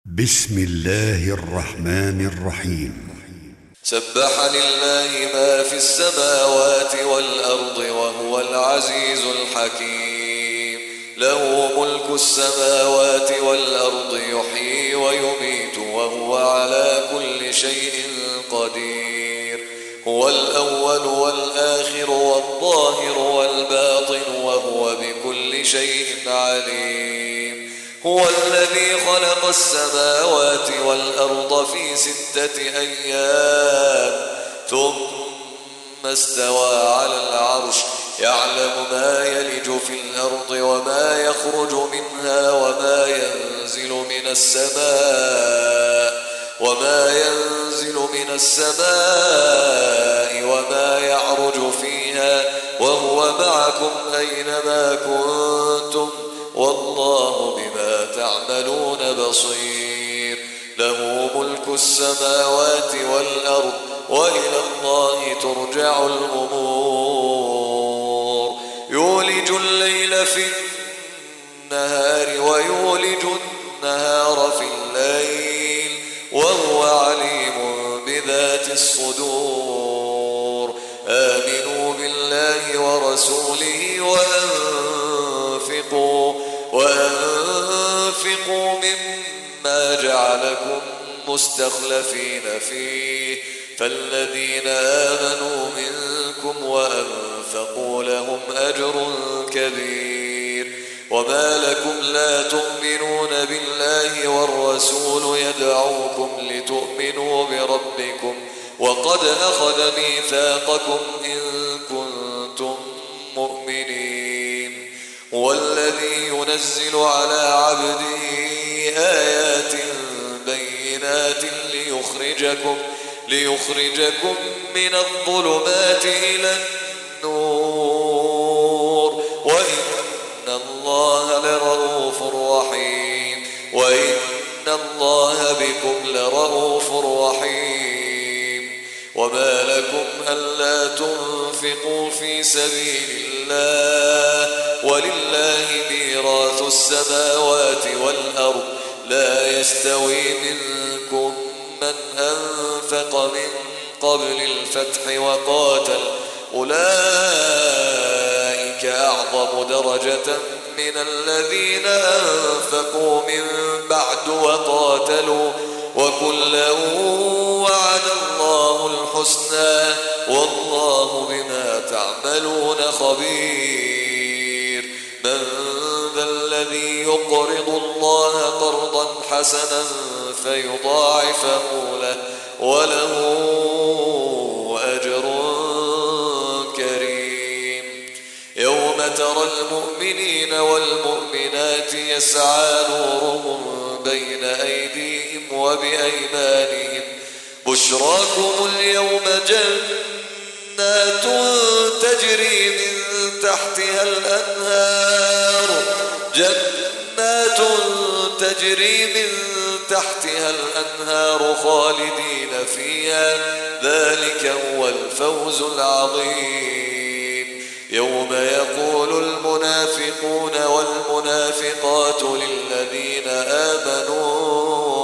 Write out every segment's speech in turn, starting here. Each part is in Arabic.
بسم الله الرحمن الرحيم. سبح لله ما في السماوات والأرض وهو العزيز الحكيم. له ملك السماوات والأرض يحيي ويميت وهو على كل شيء قدير. هو الأول والآخر والظاهر والباطن وهو بكل شيء عليم. هو الذي خلق السماوات والأرض في 6 أيام ثم استوى على العرش يعلم ما يلج في الأرض وما يخرج منها وما ينزل من السماء وما يعرج فيها وهو معكم أينما كنتم والله بما تعملون بصير. له ملك السماوات والأرض وإلى الله ترجع الأمور. يولج الليل في النهار ويولج النهار في الليل وهو عليم بذات الصدور. آمنوا بالله ورسوله وأنفقوا مما جعلكم مستخلفين فيه فالذين آمنوا منكم وأنفقوا لهم أجر كبير. وما لكم لا تؤمنون بالله والرسول يدعوكم لتؤمنوا بربكم وقد أخذ ميثاقكم إن كنتم مؤمنين. هو الذي ينزل على عبده آيات بينات ليخرجكم من الظلمات إلى النور وإن الله لرؤوف رحيم. بكم لرؤوف رحيم. وما لكم ألا تنفقوا في سبيل الله ولله ميراث السماوات والأرض لا يستوي منكم من أنفق من قبل الفتح وقاتل أولئك أعظم درجة من الذين أنفقوا من بعد وقاتلوا وكلا وعد الله الحسنى والله بما تعملون خبير. من ذا الذي يقرض الله قرضا حسنا فيضاعفه له وله أجر كريم. يوم ترى المؤمنين والمؤمنات يسعى نورهم بين أيديهم وبأيمانهم بشراكم اليوم جنات تجري من تحتها الأنهار خالدين فيها ذلك هو الفوز العظيم. يوم يقول المنافقون والمنافقات للذين آمنوا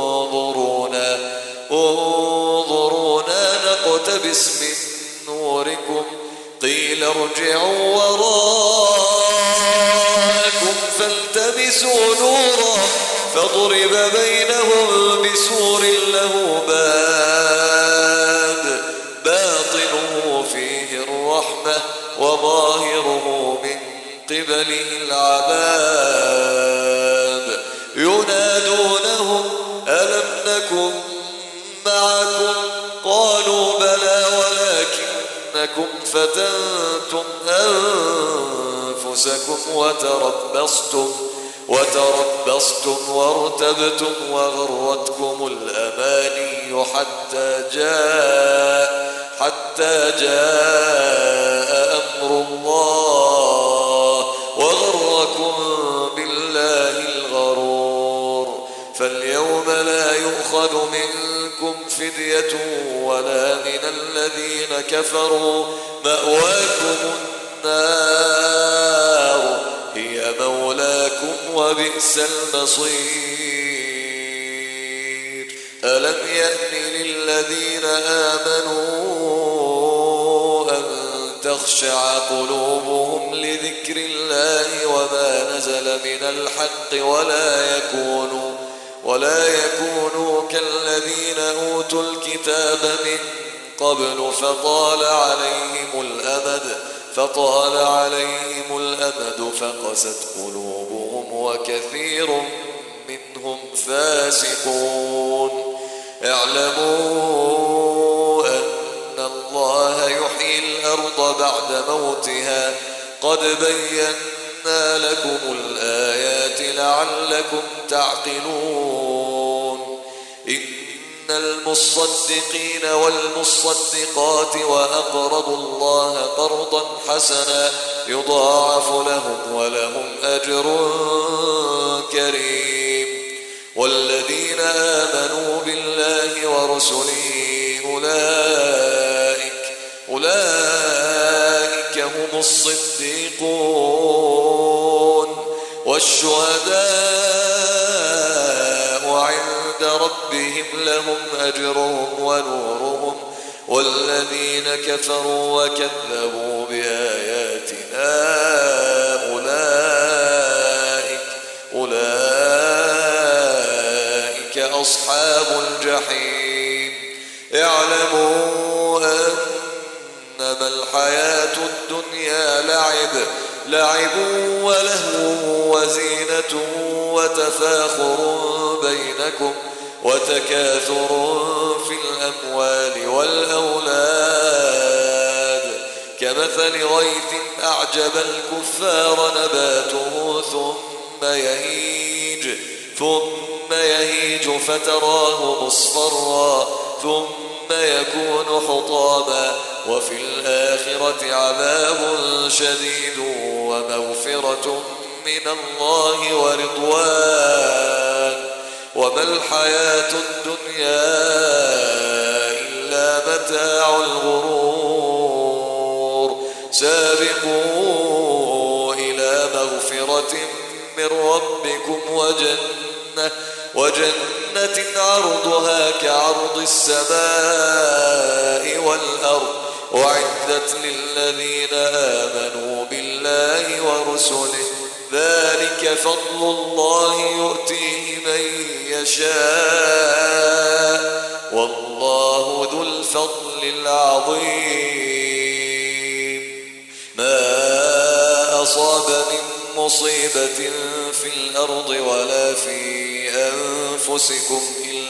انظرونا نقتبس من نوركم قيل ارجعوا وراءكم فالتمسوا نورا فضرب بينهم بسور له باب باطنه فيه الرحمة وظاهره من قبله العذاب. ينادونهم ألم نكن معكم قالوا بلى ولكنكم فتنتم أنفسكم وتربصتم وارتبتم وغرتكم الأماني حتى جاء أمر الله وغركم بالله الغرور. فاليوم لا يؤخذ منكم فدية ولا من الذين كفروا مأواكم النار هي مولاكم وبئس المصير. ألم يأن للذين آمنوا أن تخشع قلوبهم لذكر الله وما نزل من الحق ولا يكونوا كالذين أوتوا الكتاب من قبل فطال عليهم الأمد فقست قلوبهم وكثير منهم فاسقون. اعلموا أن الله يحيي الأرض بعد موتها قد بينا لكم الآيات لعلكم تعقلون. إن المصدقين والمصدقات وأقرضوا الله قرضا حسنا يضاعف لهم ولهم أجر كريم. والذين آمنوا بالله ورسله أولئك هم الصديقون والشهداء عند ربهم لهم أجرهم ونورهم. والذين كفروا وكذبوا بآياتنا أولئك أصحاب الجحيم. اعلموا أنما الحياة الدنيا لعب ولهو وزينة وتفاخر بينكم وتكاثر في الأموال والأولاد كمثل غيث أعجب الكفار نباته ثم يهيج فتراه مصفرا ثم يكون حطاما وفي الآخرة عذاب شديد ومغفرة من الله ورضوان وما الحياة الدنيا إلا متاع الغرور. سابقوا إلى مغفرة من ربكم وجنة عرضها كعرض السماء والأرض أعدت للذين آمنوا بالله ورسله ذلك فضل الله يؤتيه من يشاء والله ذو الفضل العظيم. ما أصاب من مصيبة في الأرض ولا في أنفسكم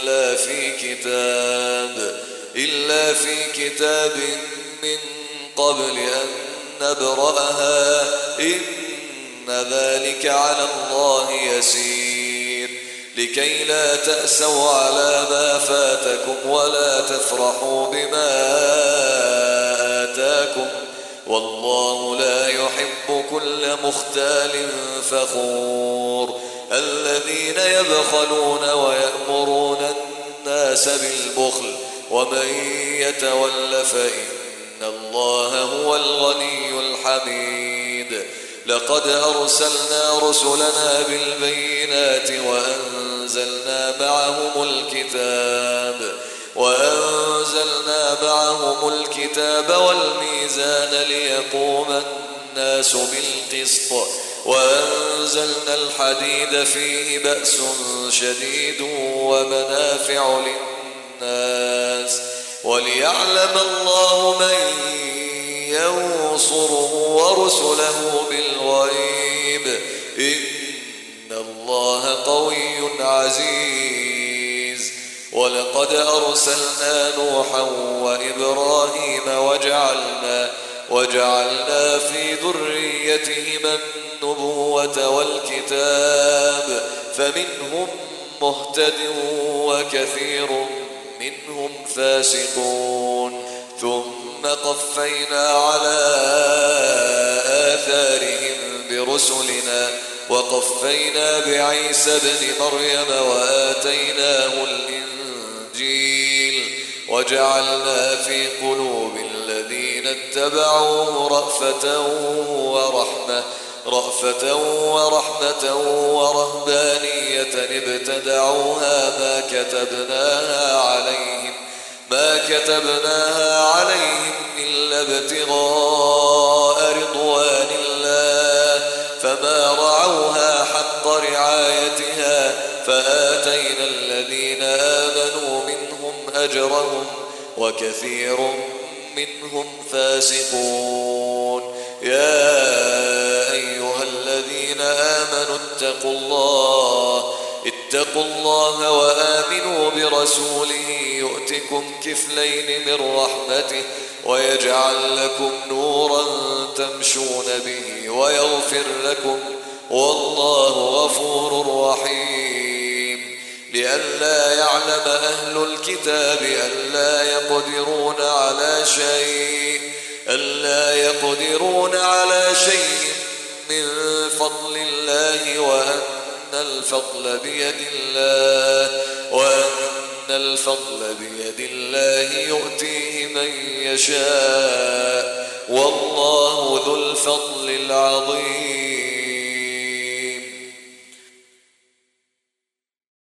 إلا في كتاب من قبل أن نبرأها إن ذلك على الله يسير. لكي لا تأسوا على ما فاتكم ولا تفرحوا بما آتاكم والله لا يحب كل مختال فخور. الذين يبخلون ويأمرون الناس بالبخل ومن يتول فإن الله هو الغني الحميد. لقد أرسلنا رسلنا بالبينات وأنزلنا معهم الكتاب والميزان ليقوم الناس بالقسط وأنزلنا الحديد فيه بأس شديد ومنافع للناس وليعلم الله من ينصره ورسله بالغيب إن الله قوي عزيز. ولقد أرسلنا نوحا وإبراهيم وجعلنا في ذريتهما النبوة والكتاب فمنهم مهتد وكثير منهم فاسقون. ثم قفينا على آثارهم برسلنا وقفينا بعيسى ابن مريم وآتيناه الإنجيل وجعلنا في قلوب الذين اتبعوه رأفة ورحمة رأفة ورحمة ورهبانية ابتدعوها ما كتبناها عليهم إلا ابتغاء رضوان الله فما رعوها حق رعايتها فآتينا الذين آمنوا منهم أجرهم وكثير منهم فاسقون. يا أيها الذين آمنوا اتقوا الله وآمنوا برسوله يؤتكم كفلين من رحمته ويجعل لكم نورا تمشون به ويغفر لكم والله غفور رحيم. لئلا يعلم أهل الكتاب ألا يقدرون على شيء من فضل الله وأن الفضل بيد الله يؤتيه من يشاء والله ذو الفضل العظيم.